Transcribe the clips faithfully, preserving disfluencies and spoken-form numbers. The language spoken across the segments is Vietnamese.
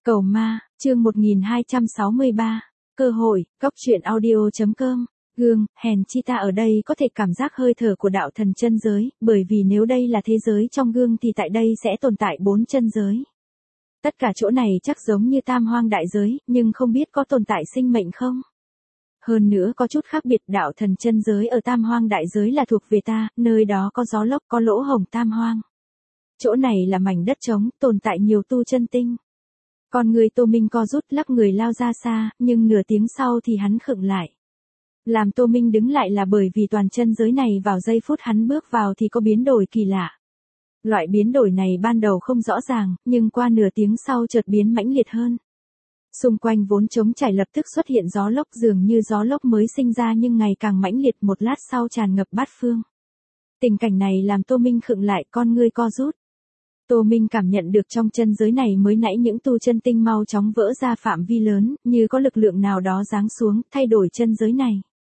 Cầu ma, chương một nghìn hai trăm sáu mươi ba. Cơ hội, góc truyện audio.com. Gương, hèn chi ta ở đây có thể cảm giác hơi thở của đạo thần chân giới, bởi vì nếu đây là thế giới trong gương thì tại đây sẽ tồn tại bốn chân giới. Tất cả chỗ này chắc giống như tam hoang đại giới, nhưng không biết có tồn tại sinh mệnh không? Hơn nữa có chút khác biệt, đạo thần chân giới ở tam hoang đại giới là thuộc về ta, nơi đó có gió lốc, có lỗ hổng tam hoang. Chỗ này là mảnh đất trống, tồn tại nhiều tu chân tinh. Con người Tô Minh co rút, lắc người lao ra xa, nhưng nửa tiếng sau thì hắn khựng lại. Làm Tô Minh đứng lại là bởi vì toàn chân giới này vào giây phút hắn bước vào thì có biến đổi kỳ lạ. Loại biến đổi này ban đầu không rõ ràng, nhưng qua nửa tiếng sau chợt biến mãnh liệt hơn. Xung quanh vốn trống trải lập tức xuất hiện gió lốc, dường như gió lốc mới sinh ra nhưng ngày càng mãnh liệt, một lát sau tràn ngập bát phương. Tình cảnh này làm Tô Minh khựng lại, con ngươi co rút. Tô Minh cảm nhận được trong chân giới này mới nãy những tu chân tinh mau chóng vỡ ra phạm vi lớn, như có lực lượng nào đó giáng xuống, thay đổi chân giới này.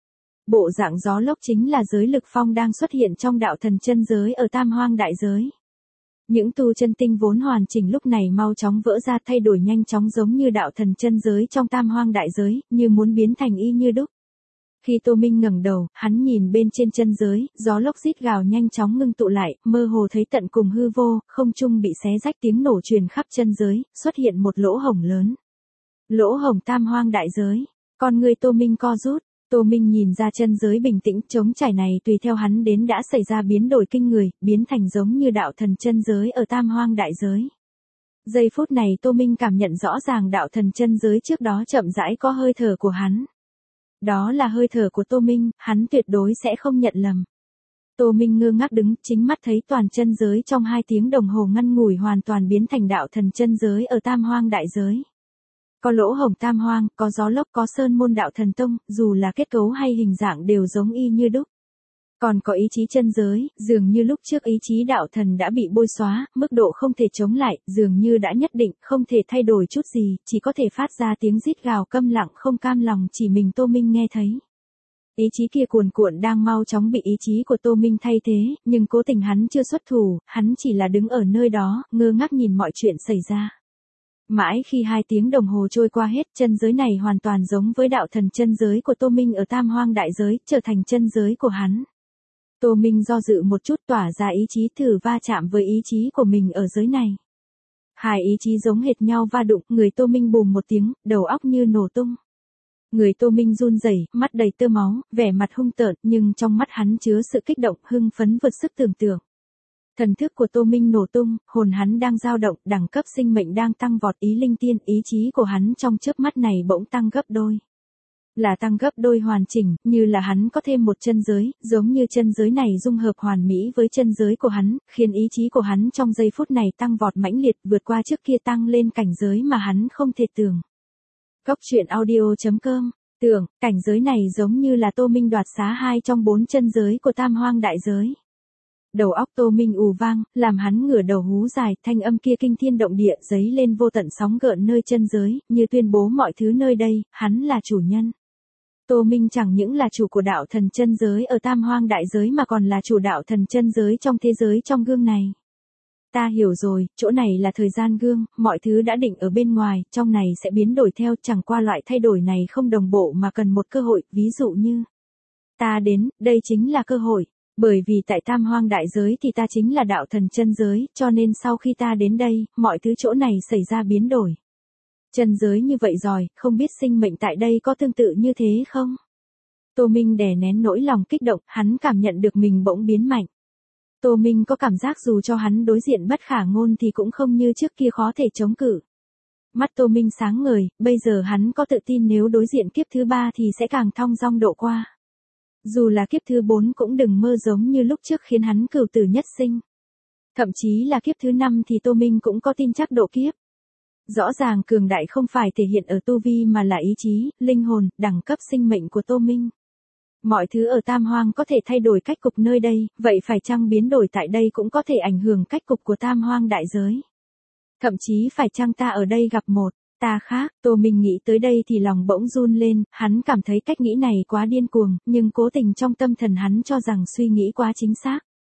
Bộ dạng gió lốc chính là giới lực phong đang xuất hiện trong đạo thần chân giới ở tam hoang đại giới. Những tu chân tinh vốn hoàn chỉnh lúc này mau chóng vỡ ra, thay đổi nhanh chóng giống như đạo thần chân giới trong tam hoang đại giới, như muốn biến thành y như đúc. Khi Tô Minh ngẩng đầu, hắn nhìn bên trên chân giới, gió lốc rít gào nhanh chóng ngưng tụ lại, mơ hồ thấy tận cùng hư vô, không trung bị xé rách, tiếng nổ truyền khắp chân giới, xuất hiện một lỗ hổng lớn. Lỗ hổng tam hoang đại giới. Con người Tô Minh co rút. Tô Minh nhìn ra chân giới bình tĩnh trống trải này tùy theo hắn đến đã xảy ra biến đổi kinh người, biến thành giống như đạo thần chân giới ở tam hoang đại giới. Giây phút này Tô Minh cảm nhận rõ ràng đạo thần chân giới trước đó chậm rãi có hơi thở của hắn. Đó là hơi thở của Tô Minh, hắn tuyệt đối sẽ không nhận lầm. Tô Minh ngơ ngác đứng, chính mắt thấy toàn chân giới trong hai tiếng đồng hồ ngắn ngủi hoàn toàn biến thành đạo thần chân giới ở tam hoang đại giới. Có lỗ hổng tam hoang, có gió lốc, có sơn môn đạo thần tông, dù là kết cấu hay hình dạng đều giống y như đúc. Còn có ý chí chân giới, dường như lúc trước ý chí đạo thần đã bị bôi xóa, mức độ không thể chống lại, dường như đã nhất định, không thể thay đổi chút gì, chỉ có thể phát ra tiếng rít gào câm lặng không cam lòng chỉ mình Tô Minh nghe thấy. Ý chí kia cuồn cuộn đang mau chóng bị ý chí của Tô Minh thay thế, nhưng cố tình hắn chưa xuất thủ, hắn chỉ là đứng ở nơi đó, ngơ ngác nhìn mọi chuyện xảy ra. Mãi khi hai tiếng đồng hồ trôi qua hết, chân giới này hoàn toàn giống với đạo thần chân giới của Tô Minh ở tam hoang đại giới, trở thành chân giới của hắn. Tô Minh do dự một chút, tỏa ra ý chí thử va chạm với ý chí của mình ở giới này. Hai ý chí giống hệt nhau va đụng, người Tô Minh bùm một tiếng, đầu óc như nổ tung. Người Tô Minh run rẩy, mắt đầy tơ máu, vẻ mặt hung tợn, nhưng trong mắt hắn chứa sự kích động, hưng phấn vượt sức tưởng tượng. Thần thức của Tô Minh nổ tung, hồn hắn đang dao động, đẳng cấp sinh mệnh đang tăng vọt, ý linh tiên, ý chí của hắn trong chớp mắt này bỗng tăng gấp đôi. Là tăng gấp đôi hoàn chỉnh, như là hắn có thêm một chân giới, giống như chân giới này dung hợp hoàn mỹ với chân giới của hắn, khiến ý chí của hắn trong giây phút này tăng vọt mãnh liệt, vượt qua trước kia, tăng lên cảnh giới mà hắn không thể tưởng. Góc truyện audio.com. Tưởng, cảnh giới này giống như là Tô Minh đoạt xá hai trong bốn chân giới của tam hoang đại giới. Đầu óc Tô Minh ù vang, làm hắn ngửa đầu hú dài, thanh âm kia kinh thiên động địa, dấy lên vô tận sóng gợn nơi chân giới, như tuyên bố mọi thứ nơi đây, hắn là chủ nhân. Tô Minh chẳng những là chủ của đạo thần chân giới ở tam hoang đại giới mà còn là chủ đạo thần chân giới trong thế giới trong gương này. Ta hiểu rồi, chỗ này là thời gian gương, mọi thứ đã định ở bên ngoài, trong này sẽ biến đổi theo, chẳng qua loại thay đổi này không đồng bộ mà cần một cơ hội, ví dụ như ta đến, đây chính là cơ hội. Bởi vì tại tam hoang đại giới thì ta chính là đạo thần chân giới, cho nên sau khi ta đến đây, mọi thứ chỗ này xảy ra biến đổi. Chân giới như vậy rồi, không biết sinh mệnh tại đây có tương tự như thế không? Tô Minh đè nén nỗi lòng kích động, hắn cảm nhận được mình bỗng biến mạnh. Tô Minh có cảm giác dù cho hắn đối diện bất khả ngôn thì cũng không như trước kia khó thể chống cự. Mắt Tô Minh sáng ngời, bây giờ hắn có tự tin nếu đối diện kiếp thứ ba thì sẽ càng thong dong độ qua. Dù là kiếp thứ bốn cũng đừng mơ giống như lúc trước khiến hắn cửu tử nhất sinh. Thậm chí là kiếp thứ năm thì Tô Minh cũng có tin chắc độ kiếp. Rõ ràng cường đại không phải thể hiện ở tu vi mà là ý chí, linh hồn, đẳng cấp sinh mệnh của Tô Minh. Mọi thứ ở tam hoang có thể thay đổi cách cục nơi đây, vậy phải chăng biến đổi tại đây cũng có thể ảnh hưởng cách cục của tam hoang đại giới. Thậm chí phải chăng ta ở đây gặp một ta khác. Tô Minh nghĩ tới đây thì lòng bỗng run lên, hắn cảm thấy cách nghĩ này quá điên cuồng, nhưng cố tình trong tâm thần hắn cho rằng suy nghĩ quá chính xác.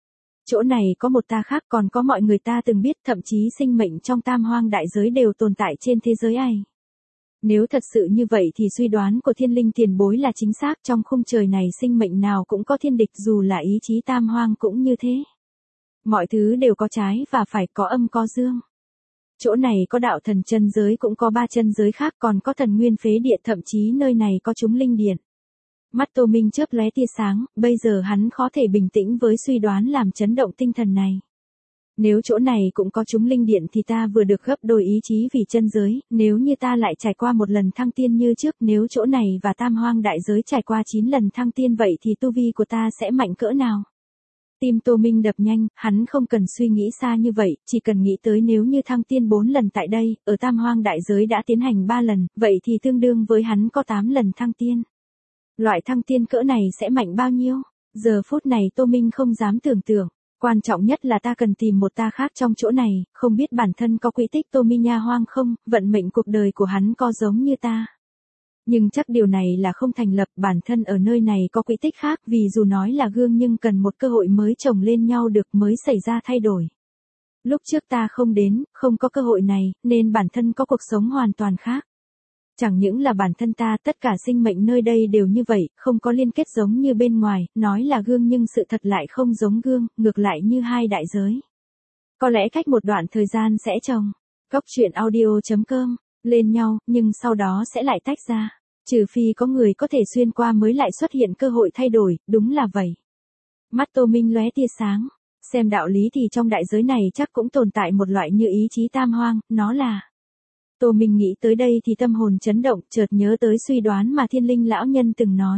Chỗ này có một ta khác, còn có mọi người ta từng biết, thậm chí sinh mệnh trong tam hoang đại giới đều tồn tại trên thế giới ấy. Nếu thật sự như vậy thì suy đoán của thiên linh tiền bối là chính xác, trong khung trời này sinh mệnh nào cũng có thiên địch, dù là ý chí tam hoang cũng như thế. Mọi thứ đều có trái và phải, có âm có dương. Chỗ này có đạo thần chân giới, cũng có ba chân giới khác, còn có thần nguyên phế địa, thậm chí nơi này có chúng linh điện. Mắt Tô Minh chớp lóe tia sáng, bây giờ hắn khó thể bình tĩnh với suy đoán làm chấn động tinh thần này. Nếu chỗ này cũng có chúng linh điện thì ta vừa được gấp đôi ý chí vì chân giới, nếu như ta lại trải qua một lần thăng tiên như trước, nếu chỗ này và tam hoang đại giới trải qua chín lần thăng tiên vậy thì tu vi của ta sẽ mạnh cỡ nào? Tim Tô Minh đập nhanh, hắn không cần suy nghĩ xa như vậy, chỉ cần nghĩ tới nếu như thăng tiên bốn lần tại đây, ở tam hoang đại giới đã tiến hành ba lần, vậy thì tương đương với hắn có tám lần thăng tiên. Loại thăng tiên cỡ này sẽ mạnh bao nhiêu? Giờ phút này Tô Minh không dám tưởng tượng. Quan trọng nhất là ta cần tìm một ta khác trong chỗ này, không biết bản thân có quỹ tích Tô Minh Nha hoang không, vận mệnh cuộc đời của hắn có giống như ta. Nhưng chắc điều này là không thành lập, bản thân ở nơi này có quỹ tích khác, vì dù nói là gương nhưng cần một cơ hội mới chồng lên nhau được mới xảy ra thay đổi. Lúc trước ta không đến, không có cơ hội này, nên bản thân có cuộc sống hoàn toàn khác. Chẳng những là bản thân ta, tất cả sinh mệnh nơi đây đều như vậy, không có liên kết giống như bên ngoài, nói là gương nhưng sự thật lại không giống gương, ngược lại như hai đại giới. Có lẽ cách một đoạn thời gian sẽ chồng, góc truyện audio chấm com, lên nhau, nhưng sau đó sẽ lại tách ra. Trừ phi có người có thể xuyên qua mới lại xuất hiện cơ hội thay đổi, đúng là vậy. Mắt Tô Minh lóe tia sáng, xem đạo lý thì trong đại giới này chắc cũng tồn tại một loại như ý chí tam hoang, nó là... Tô Minh nghĩ tới đây thì tâm hồn chấn động, chợt nhớ tới suy đoán mà thiên linh lão nhân từng nói.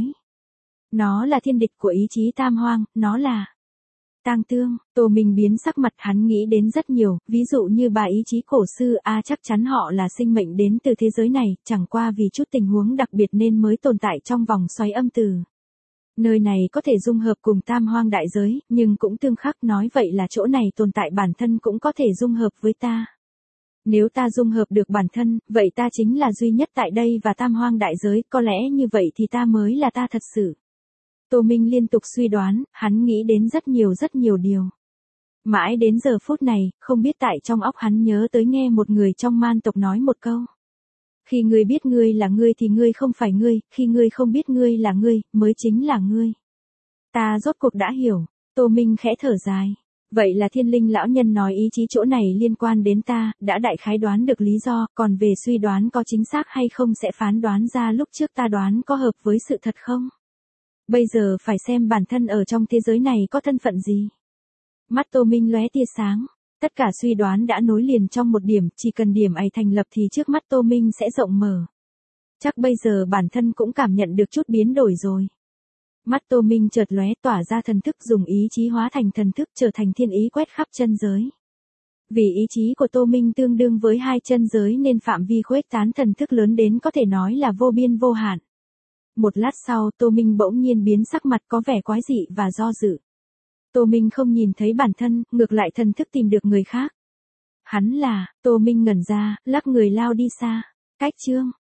Nó là thiên địch của ý chí tam hoang, nó là tang tương. Tô Minh biến sắc mặt, hắn nghĩ đến rất nhiều, ví dụ như bà ý chí cổ sư, a à, chắc chắn họ là sinh mệnh đến từ thế giới này, chẳng qua vì chút tình huống đặc biệt nên mới tồn tại trong vòng xoáy âm từ. Nơi này có thể dung hợp cùng tam hoang đại giới, nhưng cũng tương khắc, nói vậy là chỗ này tồn tại bản thân cũng có thể dung hợp với ta. Nếu ta dung hợp được bản thân, vậy ta chính là duy nhất tại đây và tam hoang đại giới, có lẽ như vậy thì ta mới là ta thật sự. Tô Minh liên tục suy đoán, hắn nghĩ đến rất nhiều rất nhiều điều. Mãi đến giờ phút này, không biết tại trong óc hắn nhớ tới nghe một người trong man tộc nói một câu. Khi ngươi biết ngươi là ngươi thì ngươi không phải ngươi, khi ngươi không biết ngươi là ngươi, mới chính là ngươi. Ta rốt cuộc đã hiểu, Tô Minh khẽ thở dài. Vậy là thiên linh lão nhân nói ý chí chỗ này liên quan đến ta, đã đại khái đoán được lý do, còn về suy đoán có chính xác hay không sẽ phán đoán ra lúc trước ta đoán có hợp với sự thật không? Bây giờ phải xem bản thân ở trong thế giới này có thân phận gì. Mắt Tô Minh lóe tia sáng, tất cả suy đoán đã nối liền trong một điểm, chỉ cần điểm ấy thành lập thì trước mắt Tô Minh sẽ rộng mở. Chắc bây giờ bản thân cũng cảm nhận được chút biến đổi rồi. Mắt Tô Minh chợt lóe, tỏa ra thần thức, dùng ý chí hóa thành thần thức, trở thành thiên ý quét khắp chân giới. Vì ý chí của Tô Minh tương đương với hai chân giới nên phạm vi khuếch tán thần thức lớn đến có thể nói là vô biên vô hạn. Một lát sau, Tô Minh bỗng nhiên biến sắc mặt, có vẻ quái dị và do dự. Tô Minh không nhìn thấy bản thân, ngược lại thần thức tìm được người khác. Hắn là, Tô Minh ngẩn ra, lắc người lao đi xa. Cách chương